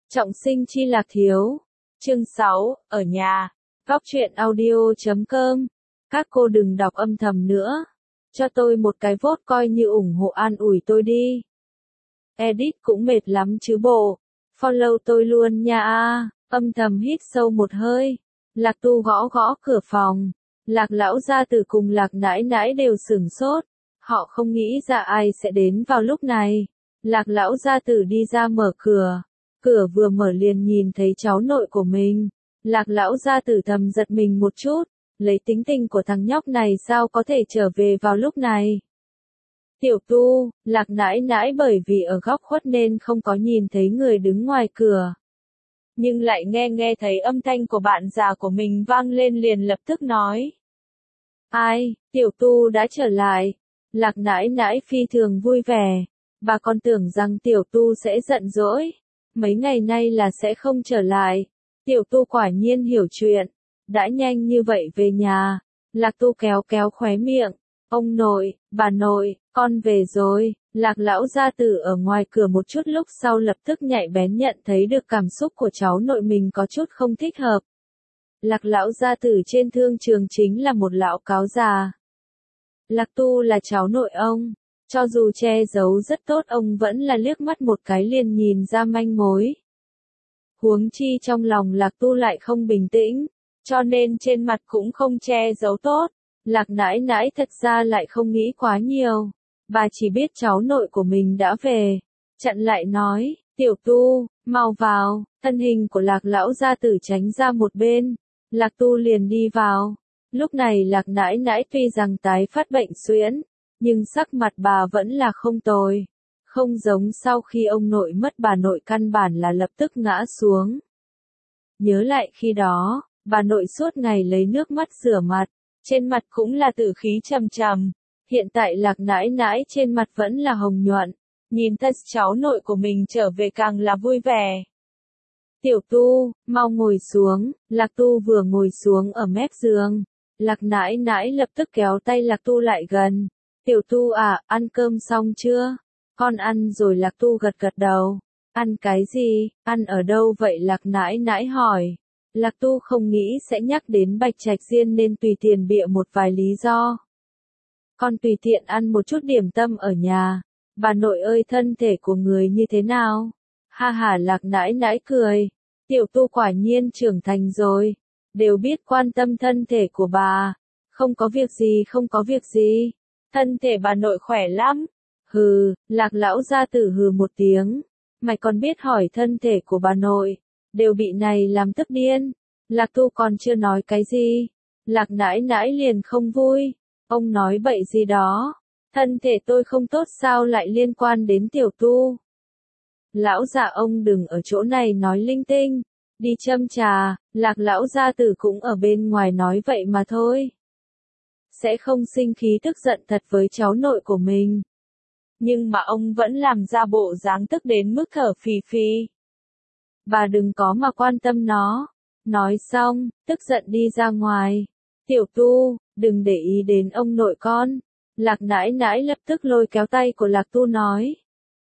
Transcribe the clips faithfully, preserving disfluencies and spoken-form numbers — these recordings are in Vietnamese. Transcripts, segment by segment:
Trọng sinh chi lạc thiếu. Chương sáu, ở nhà. Góc truyện audio chấm com. Các cô đừng đọc âm thầm nữa. Cho tôi một cái vote coi như ủng hộ an ủi tôi đi. Edit cũng mệt lắm chứ bộ. Follow tôi luôn nha a. Âm thầm hít sâu một hơi. Lạc Tu gõ gõ cửa phòng. Lạc lão gia tử cùng Lạc nãi nãi đều sửng sốt. Họ không nghĩ ra ai sẽ đến vào lúc này. Lạc lão gia tử đi ra mở cửa. Cửa vừa mở liền nhìn thấy cháu nội của mình. Lạc lão gia tử thầm giật mình một chút. Lấy tính tình của thằng nhóc này sao có thể trở về vào lúc này. Tiểu Tu, Lạc nãi nãi bởi vì ở góc khuất nên không có nhìn thấy người đứng ngoài cửa. Nhưng lại nghe nghe thấy âm thanh của bạn già của mình vang lên liền lập tức nói. Ai, Tiểu Tu đã trở lại. Lạc nãi nãi phi thường vui vẻ. Bà còn tưởng rằng Tiểu Tu sẽ giận dỗi. Mấy ngày nay là sẽ không trở lại. Tiểu Tu quả nhiên hiểu chuyện. Đã nhanh như vậy về nhà. Lạc Tu kéo kéo khóe miệng. Ông nội, bà nội, con về rồi. Lạc lão gia tử ở ngoài cửa một chút lúc sau lập tức nhạy bén nhận thấy được cảm xúc của cháu nội mình có chút không thích hợp. Lạc lão gia tử trên thương trường chính là một lão cáo già. Lạc Tu là cháu nội ông. Cho dù che giấu rất tốt ông vẫn là liếc mắt một cái liền nhìn ra manh mối. Huống chi trong lòng Lạc Tu lại không bình tĩnh, cho nên trên mặt cũng không che giấu tốt. Lạc nãi nãi thật ra lại không nghĩ quá nhiều. Bà chỉ biết cháu nội của mình đã về. Chặn lại nói, Tiểu Tu, mau vào. Thân hình của Lạc lão gia tử tránh ra một bên. Lạc Tu liền đi vào. Lúc này Lạc nãi nãi tuy rằng tái phát bệnh suyễn, nhưng sắc mặt bà vẫn là không tồi. Không giống sau khi ông nội mất bà nội căn bản là lập tức ngã xuống. Nhớ lại khi đó, bà nội suốt ngày lấy nước mắt rửa mặt, trên mặt cũng là tử khí trầm trầm. Hiện tại Lạc nãi nãi trên mặt vẫn là hồng nhuận, nhìn thân cháu nội của mình trở về càng là vui vẻ. Tiểu Tu, mau ngồi xuống. Lạc Tu vừa ngồi xuống ở mép giường. Lạc nãi nãi lập tức kéo tay Lạc Tu lại gần. Tiểu Tu à, ăn cơm xong chưa? Con ăn rồi. Lạc Tu gật gật đầu. Ăn cái gì? Ăn ở đâu vậy? Lạc nãi nãi hỏi. Lạc Tu không nghĩ sẽ nhắc đến Bạch Trạch Diên nên tùy tiện bịa một vài lý do. Con tùy tiện ăn một chút điểm tâm ở nhà. Bà nội ơi, thân thể của người như thế nào? Ha ha, Lạc nãi nãi cười. Tiểu Tu quả nhiên trưởng thành rồi. Đều biết quan tâm thân thể của bà. Không có việc gì, không có việc gì. Thân thể bà nội khỏe lắm. Hừ, Lạc lão gia tử hừ một tiếng. Mày còn biết hỏi thân thể của bà nội. Đều bị này làm tức điên. Lạc Tu còn chưa nói cái gì. Lạc nãi nãi liền không vui. Ông nói bậy gì đó. Thân thể tôi không tốt sao lại liên quan đến Tiểu Tu. Lão già ông đừng ở chỗ này nói linh tinh. Đi châm trà. Lạc lão gia tử cũng ở bên ngoài nói vậy mà thôi. Sẽ không sinh khí tức giận thật với cháu nội của mình. Nhưng mà ông vẫn làm ra bộ dáng tức đến mức thở phì phì. Bà đừng có mà quan tâm nó. Nói xong, tức giận đi ra ngoài. Tiểu Tu, đừng để ý đến ông nội con. Lạc nãi nãi lập tức lôi kéo tay của Lạc Tu nói.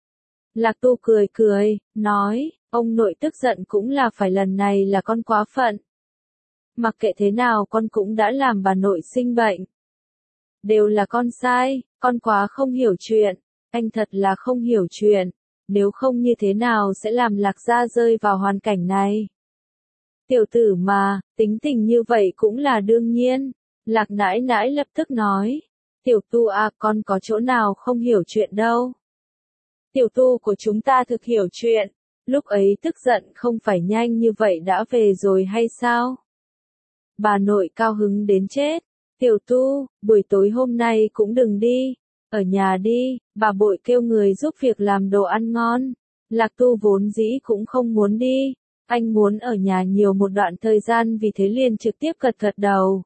Lạc Tu cười cười, nói, ông nội tức giận cũng là phải, lần này là con quá phận. Mặc kệ thế nào con cũng đã làm bà nội sinh bệnh. Đều là con sai, con quá không hiểu chuyện. Anh thật là không hiểu chuyện. Nếu không như thế nào sẽ làm Lạc gia rơi vào hoàn cảnh này. Tiểu tử mà, tính tình như vậy cũng là đương nhiên. Lạc nãi nãi lập tức nói. Tiểu Tu à, con có chỗ nào không hiểu chuyện đâu. Tiểu Tu của chúng ta thực hiểu chuyện. Lúc ấy tức giận không phải nhanh như vậy đã về rồi hay sao? Bà nội cao hứng đến chết. Tiểu Tu, buổi tối hôm nay cũng đừng đi. Ở nhà đi, bà bội kêu người giúp việc làm đồ ăn ngon. Lạc Tu vốn dĩ cũng không muốn đi. Anh muốn ở nhà nhiều một đoạn thời gian vì thế liền trực tiếp gật gật đầu.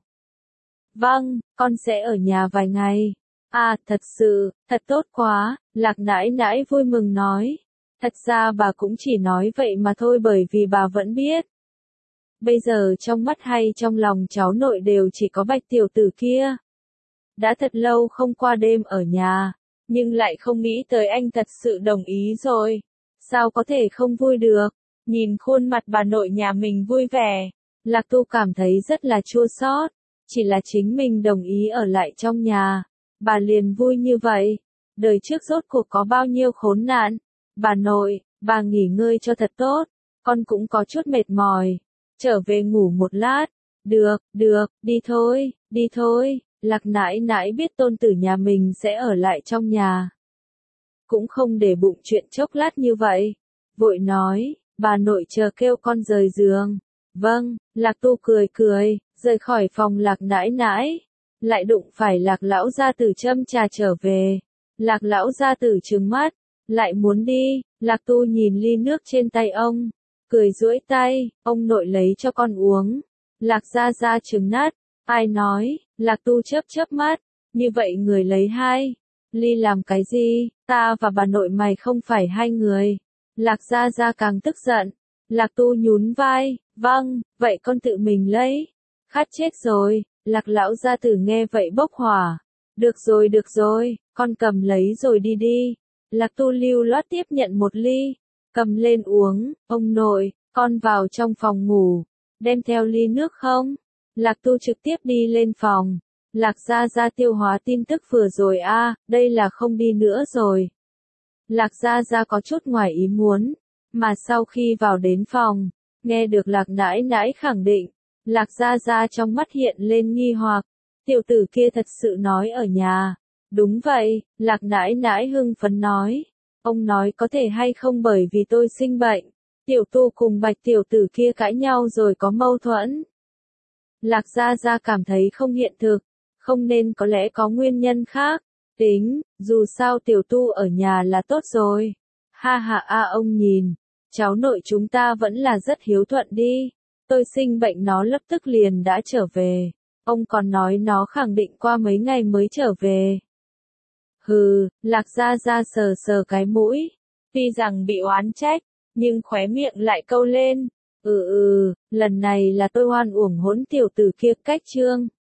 Vâng, con sẽ ở nhà vài ngày. À, thật sự, thật tốt quá. Lạc nãi nãi vui mừng nói. Thật ra bà cũng chỉ nói vậy mà thôi bởi vì bà vẫn biết. Bây giờ trong mắt hay trong lòng cháu nội đều chỉ có Bạch tiểu tử kia. Đã thật lâu không qua đêm ở nhà, nhưng lại không nghĩ tới anh thật sự đồng ý rồi. Sao có thể không vui được? Nhìn khuôn mặt bà nội nhà mình vui vẻ, Lạc Tu cảm thấy rất là chua xót. Chỉ là chính mình đồng ý ở lại trong nhà, bà liền vui như vậy. Đời trước rốt cuộc có bao nhiêu khốn nạn. Bà nội, bà nghỉ ngơi cho thật tốt, con cũng có chút mệt mỏi. Trở về ngủ một lát. Được, được, đi thôi, đi thôi. Lạc nãi nãi biết tôn tử nhà mình sẽ ở lại trong nhà, cũng không để bụng chuyện chốc lát như vậy. Vội nói, bà nội chờ kêu con rời giường. Vâng, Lạc Tu cười cười, rời khỏi phòng Lạc nãi nãi. Lại đụng phải Lạc lão gia tử châm trà trở về. Lạc lão gia tử trừng mắt, lại muốn đi. Lạc Tu nhìn ly nước trên tay ông, cười duỗi tay, ông nội lấy cho con uống. Lạc gia gia trừng nát, ai nói? Lạc Tu chớp chớp mắt, như vậy người lấy hai ly làm cái gì? Ta và bà nội mày không phải hai người. Lạc gia gia càng tức giận. Lạc Tu nhún vai, vâng, vậy con tự mình lấy. Khát chết rồi. Lạc lão gia tử nghe vậy bốc hỏa. Được rồi được rồi, con cầm lấy rồi đi đi. Lạc Tu lưu loát tiếp nhận một ly, cầm lên uống. Ông nội, con vào trong phòng ngủ, đem theo ly nước không? Lạc Tu trực tiếp đi lên phòng. Lạc gia gia tiêu hóa tin tức vừa rồi a, à, đây là không đi nữa rồi. Lạc gia gia có chút ngoài ý muốn, mà sau khi vào đến phòng, nghe được Lạc nãi nãi khẳng định, Lạc gia gia trong mắt hiện lên nghi hoặc. Tiểu tử kia thật sự nói ở nhà. Đúng vậy, Lạc nãi nãi hưng phấn nói. Ông nói có thể hay không bởi vì tôi sinh bệnh, Tiểu Tu cùng Bạch tiểu tử kia cãi nhau rồi có mâu thuẫn. Lạc gia gia cảm thấy không hiện thực, không nên, có lẽ có nguyên nhân khác. Tính, dù sao Tiểu Tu ở nhà là tốt rồi. Ha ha a ông nhìn, cháu nội chúng ta vẫn là rất hiếu thuận đi. Tôi sinh bệnh nó lập tức liền đã trở về. Ông còn nói nó khẳng định qua mấy ngày mới trở về. Hừ, Lạc gia gia sờ sờ cái mũi. Tuy rằng bị oán trách, nhưng khóe miệng lại câu lên. Ừ ừ, lần này là tôi oan uổng hỗn tiểu tử kia cách trương.